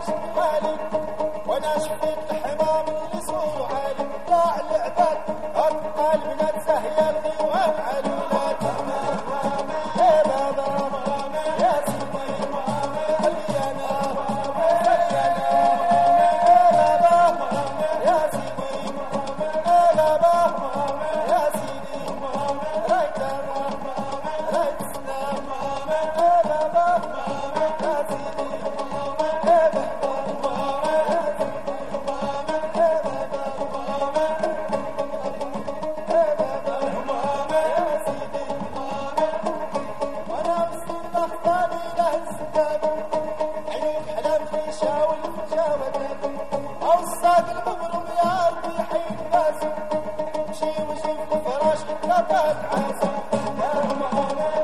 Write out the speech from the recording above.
وانا شفت الحمام اللي صور عالي طاع العباد قلب نفسه يا الديوان على الولاد يا بابا يا سيدي خلينا يا بابا يا سيدي يا بابا يا سيدي رايت رايت سلام يا بابا يا سيدي يا بابا الصاد المغرب يا ربي حي الناس مشي وشوف الفراش لا تعب عاسى يا